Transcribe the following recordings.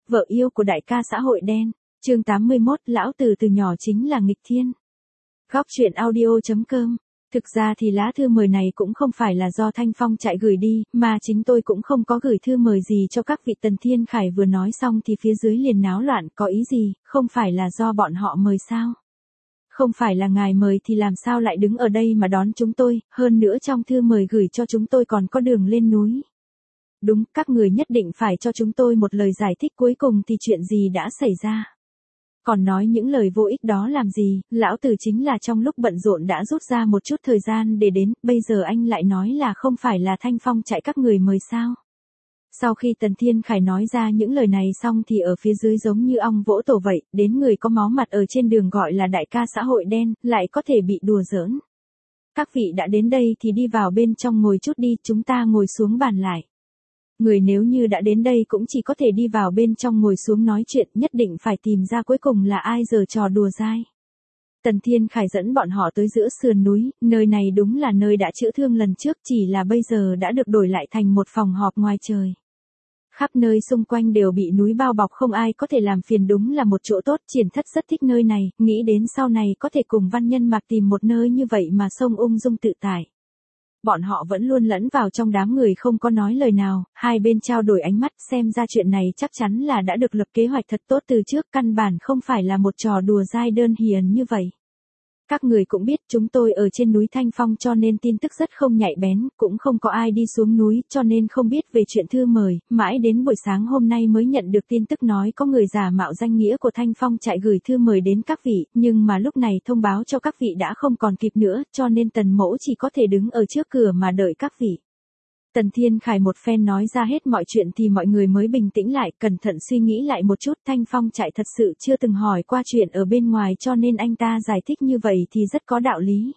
vợ yêu của đại ca xã hội đen. Chương 81, lão tử từ nhỏ chính là nghịch thiên. Góc truyện audio.com. Thực ra thì lá thư mời này cũng không phải là do Thanh Phong chạy gửi đi, mà chính tôi cũng không có gửi thư mời gì cho các vị. Tần Thiên Khải vừa nói xong thì phía dưới liền náo loạn, có ý gì, không phải là do bọn họ mời sao? Không phải là ngài mời thì làm sao lại đứng ở đây mà đón chúng tôi, hơn nữa trong thư mời gửi cho chúng tôi còn có đường lên núi. Đúng, các người nhất định phải cho chúng tôi một lời giải thích cuối cùng thì chuyện gì đã xảy ra. Còn nói những lời vô ích đó làm gì, lão tử chính là trong lúc bận rộn đã rút ra một chút thời gian để đến, bây giờ anh lại nói là không phải là Thanh Phong chạy các người mời sao. Sau khi Tần Thiên Khải nói ra những lời này xong thì ở phía dưới giống như ong vỗ tổ vậy, đến người có máu mặt ở trên đường gọi là đại ca xã hội đen, lại có thể bị đùa giỡn. Các vị đã đến đây thì đi vào bên trong ngồi chút đi, chúng ta ngồi xuống bàn lại. Người nếu như đã đến đây cũng chỉ có thể đi vào bên trong ngồi xuống nói chuyện, nhất định phải tìm ra cuối cùng là ai giở trò đùa dai. Tần Thiên Khải dẫn bọn họ tới giữa sườn núi, nơi này đúng là nơi đã chữa thương lần trước, chỉ là bây giờ đã được đổi lại thành một phòng họp ngoài trời. Khắp nơi xung quanh đều bị núi bao bọc, không ai có thể làm phiền, đúng là một chỗ tốt. Triển Thất rất thích nơi này, nghĩ đến sau này có thể cùng Văn Nhân Mạc tìm một nơi như vậy mà sông ung dung tự tại. Bọn họ vẫn luôn lẫn vào trong đám người không có nói lời nào, hai bên trao đổi ánh mắt, xem ra chuyện này chắc chắn là đã được lập kế hoạch thật tốt từ trước, căn bản không phải là một trò đùa dai đơn hiền như vậy. Các người cũng biết chúng tôi ở trên núi Thanh Phong cho nên tin tức rất không nhạy bén, cũng không có ai đi xuống núi cho nên không biết về chuyện thư mời, mãi đến buổi sáng hôm nay mới nhận được tin tức nói có người giả mạo danh nghĩa của Thanh Phong chạy gửi thư mời đến các vị, nhưng mà lúc này thông báo cho các vị đã không còn kịp nữa, cho nên Tần Mỗ chỉ có thể đứng ở trước cửa mà đợi các vị. Tần Thiên Khải một phen nói ra hết mọi chuyện thì mọi người mới bình tĩnh lại, cẩn thận suy nghĩ lại một chút. Thanh Phong chạy thật sự chưa từng hỏi qua chuyện ở bên ngoài cho nên anh ta giải thích như vậy thì rất có đạo lý.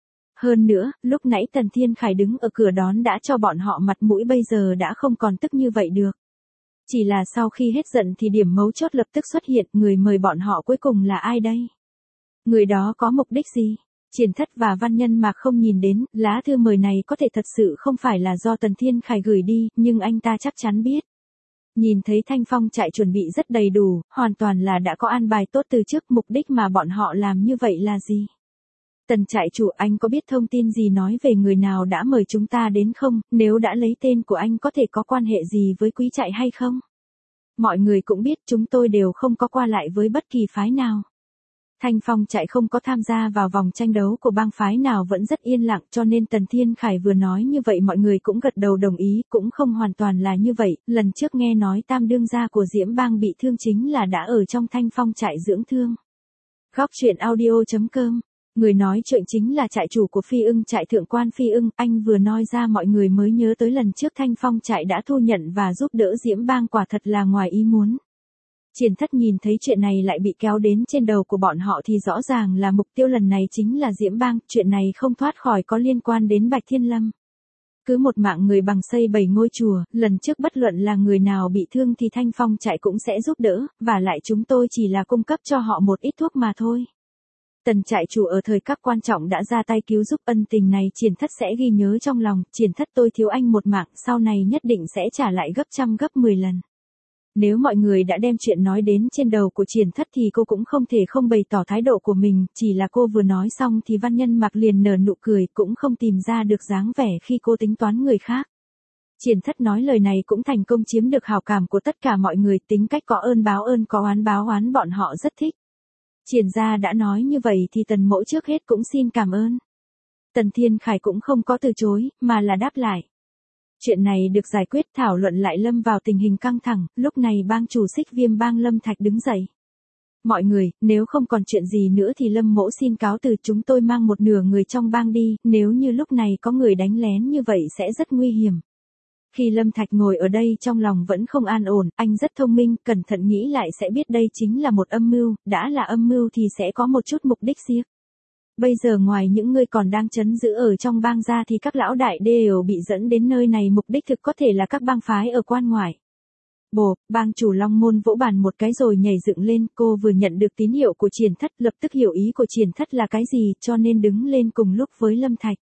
Hơn nữa, lúc nãy Tần Thiên Khải đứng ở cửa đón đã cho bọn họ mặt mũi, bây giờ đã không còn tức như vậy được. Chỉ là sau khi hết giận thì điểm mấu chốt lập tức xuất hiện, người mời bọn họ cuối cùng là ai đây? Người đó có mục đích gì? Triển Thất và Văn Nhân Mạc không nhìn đến, lá thư mời này có thể thật sự không phải là do Tần Thiên Khải gửi đi, nhưng anh ta chắc chắn biết. Nhìn thấy Thanh Phong chạy chuẩn bị rất đầy đủ, hoàn toàn là đã có an bài tốt từ trước. Mục đích mà bọn họ làm như vậy là gì? Tần trại chủ, anh có biết thông tin gì nói về người nào đã mời chúng ta đến không? Nếu đã lấy tên của anh có thể có quan hệ gì với quý trại hay không? Mọi người cũng biết chúng tôi đều không có qua lại với bất kỳ phái nào. Thanh Phong chạy không có tham gia vào vòng tranh đấu của bang phái nào, vẫn rất yên lặng, cho nên Tần Thiên Khải vừa nói như vậy mọi người cũng gật đầu đồng ý, cũng không hoàn toàn là như vậy. Lần trước nghe nói tam đương gia của Diễm Bang bị thương chính là đã ở trong Thanh Phong trại dưỡng thương. Góc truyện audio.com. Người nói chuyện chính là trại chủ của Phi Ưng trại, Thượng quan Phi Ưng. Anh vừa nói ra mọi người mới nhớ tới lần trước Thanh Phong trại đã thu nhận và giúp đỡ Diễm Bang, quả thật là ngoài ý muốn. Triển Thất nhìn thấy chuyện này lại bị kéo đến trên đầu của bọn họ thì rõ ràng là mục tiêu lần này chính là Diễm Bang, chuyện này không thoát khỏi có liên quan đến Bạch Thiên Lâm. Cứ một mạng người bằng xây 7 ngôi chùa, lần trước bất luận là người nào bị thương thì Thanh Phong trại cũng sẽ giúp đỡ, và lại chúng tôi chỉ là cung cấp cho họ một ít thuốc mà thôi. Tần trại chủ ở thời khắc quan trọng đã ra tay cứu giúp, ân tình này Triển Thất sẽ ghi nhớ trong lòng. Triển Thất, tôi thiếu anh một mạng, sau này nhất định sẽ trả lại gấp trăm gấp 10 lần. Nếu mọi người đã đem chuyện nói đến trên đầu của Triển Thất thì cô cũng không thể không bày tỏ thái độ của mình, chỉ là cô vừa nói xong thì Văn Nhân Mạc liền nở nụ cười, cũng không tìm ra được dáng vẻ khi cô tính toán người khác. Triển Thất nói lời này cũng thành công chiếm được hảo cảm của tất cả mọi người, tính cách có ơn báo ơn có oán báo oán bọn họ rất thích. Triển gia đã nói như vậy thì Tần Mỗ trước hết cũng xin cảm ơn. Tần Thiên Khải cũng không có từ chối, mà là đáp lại. Chuyện này được giải quyết, thảo luận lại lâm vào tình hình căng thẳng, lúc này bang chủ Xích Viêm bang Lâm Thạch đứng dậy. Mọi người, nếu không còn chuyện gì nữa thì Lâm Mỗ xin cáo từ, chúng tôi mang một nửa người trong bang đi, nếu như lúc này có người đánh lén như vậy sẽ rất nguy hiểm. Khi Lâm Thạch ngồi ở đây trong lòng vẫn không an ổn, anh rất thông minh, cẩn thận nghĩ lại sẽ biết đây chính là một âm mưu, đã là âm mưu thì sẽ có một chút mục đích riêng. Bây giờ ngoài những người còn đang trấn giữ ở trong bang ra thì các lão đại đều bị dẫn đến nơi này, mục đích thực có thể là các bang phái ở quan ngoại. Bồ, bang chủ Long Môn vỗ bàn một cái rồi nhảy dựng lên, cô vừa nhận được tín hiệu của Triển Thất, lập tức hiểu ý của Triển Thất là cái gì cho nên đứng lên cùng lúc với Lâm Thạch.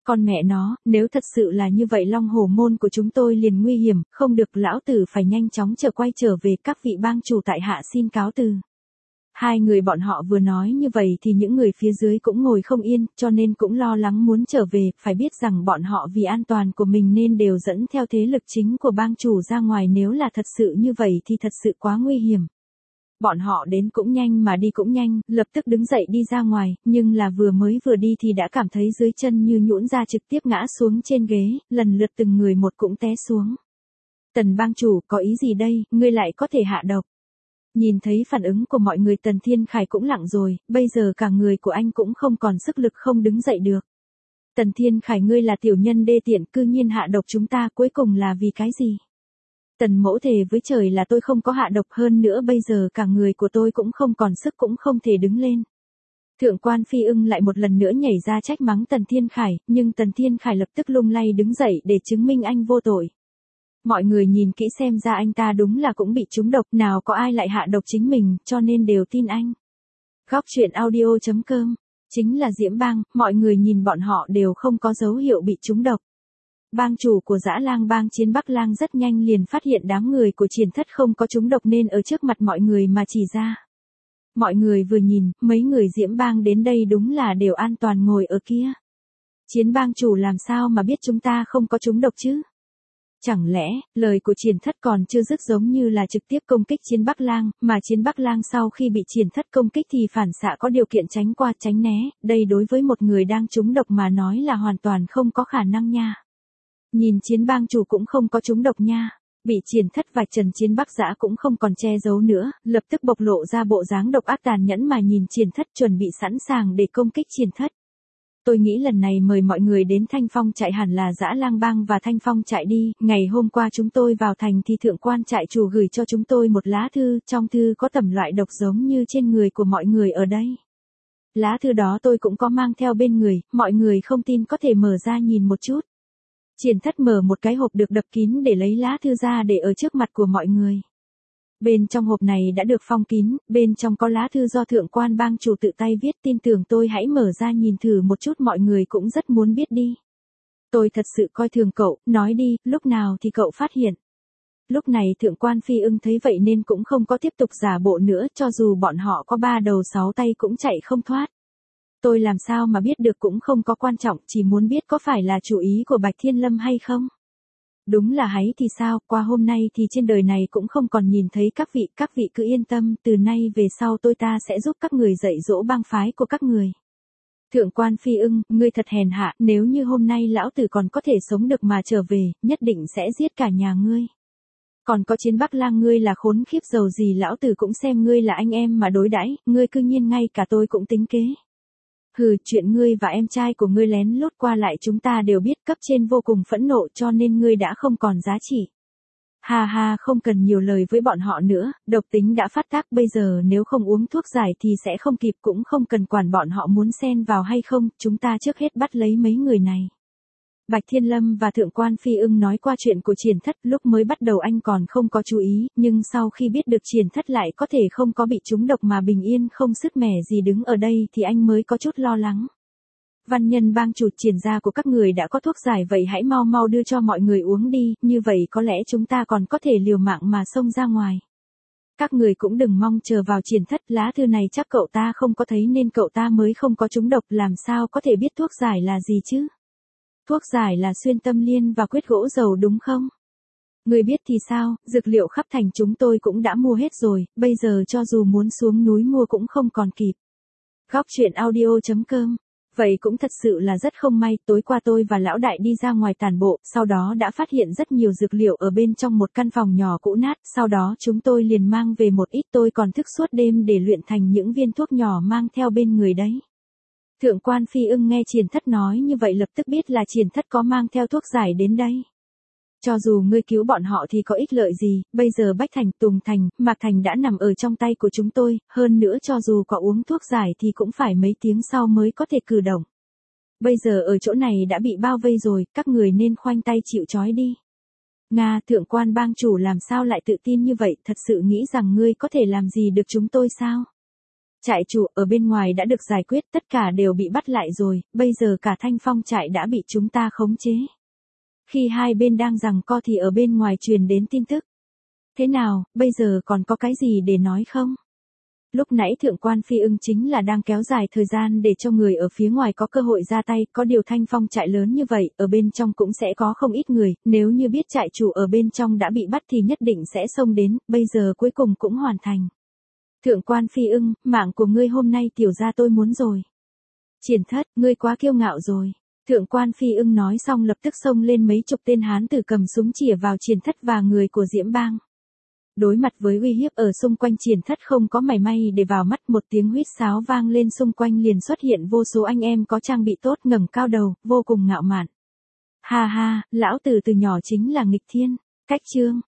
Con mẹ nó, nếu thật sự là như vậy Long Hồ môn của chúng tôi liền nguy hiểm, không được lão tử phải nhanh chóng quay trở về, các vị bang chủ tại hạ xin cáo từ. Hai người bọn họ vừa nói như vậy thì những người phía dưới cũng ngồi không yên, cho nên cũng lo lắng muốn trở về, phải biết rằng bọn họ vì an toàn của mình nên đều dẫn theo thế lực chính của bang chủ ra ngoài, nếu là thật sự như vậy thì thật sự quá nguy hiểm. Bọn họ đến cũng nhanh mà đi cũng nhanh, lập tức đứng dậy đi ra ngoài, nhưng là vừa đi thì đã cảm thấy dưới chân như nhũn ra, trực tiếp ngã xuống trên ghế, lần lượt từng người một cũng té xuống. Tần bang chủ, có ý gì đây, ngươi lại có thể hạ độc? Nhìn thấy phản ứng của mọi người Tần Thiên Khải cũng lặng rồi, bây giờ cả người của anh cũng không còn sức lực, không đứng dậy được. Tần Thiên Khải, ngươi là tiểu nhân đê tiện, cư nhiên hạ độc chúng ta, cuối cùng là vì cái gì? Tần mẫu thề với trời là tôi không có hạ độc, hơn nữa bây giờ cả người của tôi cũng không còn sức, cũng không thể đứng lên. Thượng quan Phi Ưng lại một lần nữa nhảy ra trách mắng Tần Thiên Khải, nhưng Tần Thiên Khải lập tức lung lay đứng dậy để chứng minh anh vô tội. Mọi người nhìn kỹ xem ra anh ta đúng là cũng bị trúng độc, nào có ai lại hạ độc chính mình, cho nên đều tin anh. Góc truyện audio.com, chính là Diễm Bang, mọi người nhìn bọn họ đều không có dấu hiệu bị trúng độc. Bang chủ của Dã Lang bang Chiến Bắc Lang rất nhanh liền phát hiện đám người của Triển Thất không có trúng độc nên ở trước mặt mọi người mà chỉ ra. Mọi người vừa nhìn, mấy người Diễm Bang đến đây đúng là đều an toàn ngồi ở kia. Chiến bang chủ làm sao mà biết chúng ta không có trúng độc chứ? Chẳng lẽ, lời của Triển Thất còn chưa dứt giống như là trực tiếp công kích Chiến Bắc Lang, mà Chiến Bắc Lang sau khi bị Triển Thất công kích thì phản xạ có điều kiện tránh qua tránh né, đây đối với một người đang trúng độc mà nói là hoàn toàn không có khả năng nha. Nhìn Chiến bang chủ cũng không có trúng độc nha. Bị Triển Thất vạch trần Chiến Bắc Dã cũng không còn che giấu nữa, lập tức bộc lộ ra bộ dáng độc ác tàn nhẫn mà nhìn Triển Thất, chuẩn bị sẵn sàng để công kích Triển Thất. Tôi nghĩ lần này mời mọi người đến Thanh Phong trại hẳn là Dã Lang bang và Thanh Phong trại đi, ngày hôm qua chúng tôi vào thành thì thượng quan trại chủ gửi cho chúng tôi một lá thư, trong thư có tầm loại độc giống như trên người của mọi người ở đây. Lá thư đó tôi cũng có mang theo bên người, mọi người không tin có thể mở ra nhìn một chút. Triển Thất mở một cái hộp được đập kín để lấy lá thư ra để ở trước mặt của mọi người. Bên trong hộp này đã được phong kín, bên trong có lá thư do thượng quan bang chủ tự tay viết, tin tưởng tôi, hãy mở ra nhìn thử một chút, mọi người cũng rất muốn biết đi. Tôi thật sự coi thường cậu, nói đi, lúc nào thì cậu phát hiện. Lúc này thượng quan Phi Ưng thấy vậy nên cũng không có tiếp tục giả bộ nữa, cho dù bọn họ có 3 đầu 6 tay cũng chạy không thoát. Tôi làm sao mà biết được cũng không có quan trọng, chỉ muốn biết có phải là chủ ý của Bạch Thiên Lâm hay không. Đúng là hay thì sao, qua hôm nay thì trên đời này cũng không còn nhìn thấy các vị cứ yên tâm, từ nay về sau tôi ta sẽ giúp các người dạy dỗ bang phái của các người. Thượng quan Phi Ưng, ngươi thật hèn hạ, nếu như hôm nay lão tử còn có thể sống được mà trở về, nhất định sẽ giết cả nhà ngươi. Còn có Chiến Bắc Lang, ngươi là khốn khiếp, dầu gì lão tử cũng xem ngươi là anh em mà đối đãi, ngươi cư nhiên ngay cả tôi cũng tính kế. Hừ, chuyện ngươi và em trai của ngươi lén lút qua lại chúng ta đều biết, cấp trên vô cùng phẫn nộ cho nên ngươi đã không còn giá trị. Ha ha, không cần nhiều lời với bọn họ nữa, độc tính đã phát tác, bây giờ nếu không uống thuốc giải thì sẽ không kịp, cũng không cần quản bọn họ muốn xen vào hay không, chúng ta trước hết bắt lấy mấy người này. Bạch Thiên Lâm và thượng quan Phi Ưng nói qua chuyện của Triển Thất, lúc mới bắt đầu anh còn không có chú ý, nhưng sau khi biết được Triển Thất lại có thể không có bị trúng độc mà bình yên không sứt mẻ gì đứng ở đây thì anh mới có chút lo lắng. Văn nhân bang chủ, Triển gia của các người đã có thuốc giải, vậy hãy mau mau đưa cho mọi người uống đi, như vậy có lẽ chúng ta còn có thể liều mạng mà xông ra ngoài. Các người cũng đừng mong chờ vào Triển Thất, lá thư này chắc cậu ta không có thấy nên cậu ta mới không có trúng độc, làm sao có thể biết thuốc giải là gì chứ? Thuốc giải là xuyên tâm liên và quyết gỗ dầu đúng không? Người biết thì sao, dược liệu khắp thành chúng tôi cũng đã mua hết rồi, bây giờ cho dù muốn xuống núi mua cũng không còn kịp. Góc truyện audio.com. Vậy cũng thật sự là rất không may, tối qua tôi và lão đại đi ra ngoài tản bộ, sau đó đã phát hiện rất nhiều dược liệu ở bên trong một căn phòng nhỏ cũ nát, sau đó chúng tôi liền mang về một ít, tôi còn thức suốt đêm để luyện thành những viên thuốc nhỏ mang theo bên người đấy. Thượng quan Phi Ưng nghe Triển Thất nói như vậy lập tức biết là Triển Thất có mang theo thuốc giải đến đây. Cho dù ngươi cứu bọn họ thì có ích lợi gì, bây giờ Bách Thành, Tùng Thành, Mạc Thành đã nằm ở trong tay của chúng tôi, hơn nữa cho dù có uống thuốc giải thì cũng phải mấy tiếng sau mới có thể cử động. Bây giờ ở chỗ này đã bị bao vây rồi, các người nên khoanh tay chịu trói đi. Nga, thượng quan bang chủ làm sao lại tự tin như vậy, thật sự nghĩ rằng ngươi có thể làm gì được chúng tôi sao? Trại chủ ở bên ngoài đã được giải quyết, tất cả đều bị bắt lại rồi, bây giờ cả Thanh Phong trại đã bị chúng ta khống chế. Khi hai bên đang giằng co thì ở bên ngoài truyền đến tin tức. Thế nào, bây giờ còn có cái gì để nói không? Lúc nãy thượng quan Phi Ưng chính là đang kéo dài thời gian để cho người ở phía ngoài có cơ hội ra tay, có điều Thanh Phong trại lớn như vậy, ở bên trong cũng sẽ có không ít người, nếu như biết trại chủ ở bên trong đã bị bắt thì nhất định sẽ xông đến, bây giờ cuối cùng cũng hoàn thành. Thượng quan Phi Ưng, mạng của ngươi hôm nay tiểu gia tôi muốn rồi. Triển Thất, ngươi quá kiêu ngạo rồi. Thượng quan Phi Ưng nói xong lập tức xông lên mấy chục tên hán tử cầm súng chĩa vào Triển Thất và người của Diễm Bang. Đối mặt với uy hiếp ở xung quanh, Triển Thất không có mảy may để vào mắt, một tiếng huýt sáo vang lên, xung quanh liền xuất hiện vô số anh em có trang bị tốt ngẩng cao đầu, vô cùng ngạo mạn. Ha ha, lão tử từ nhỏ chính là nghịch thiên. Cách chương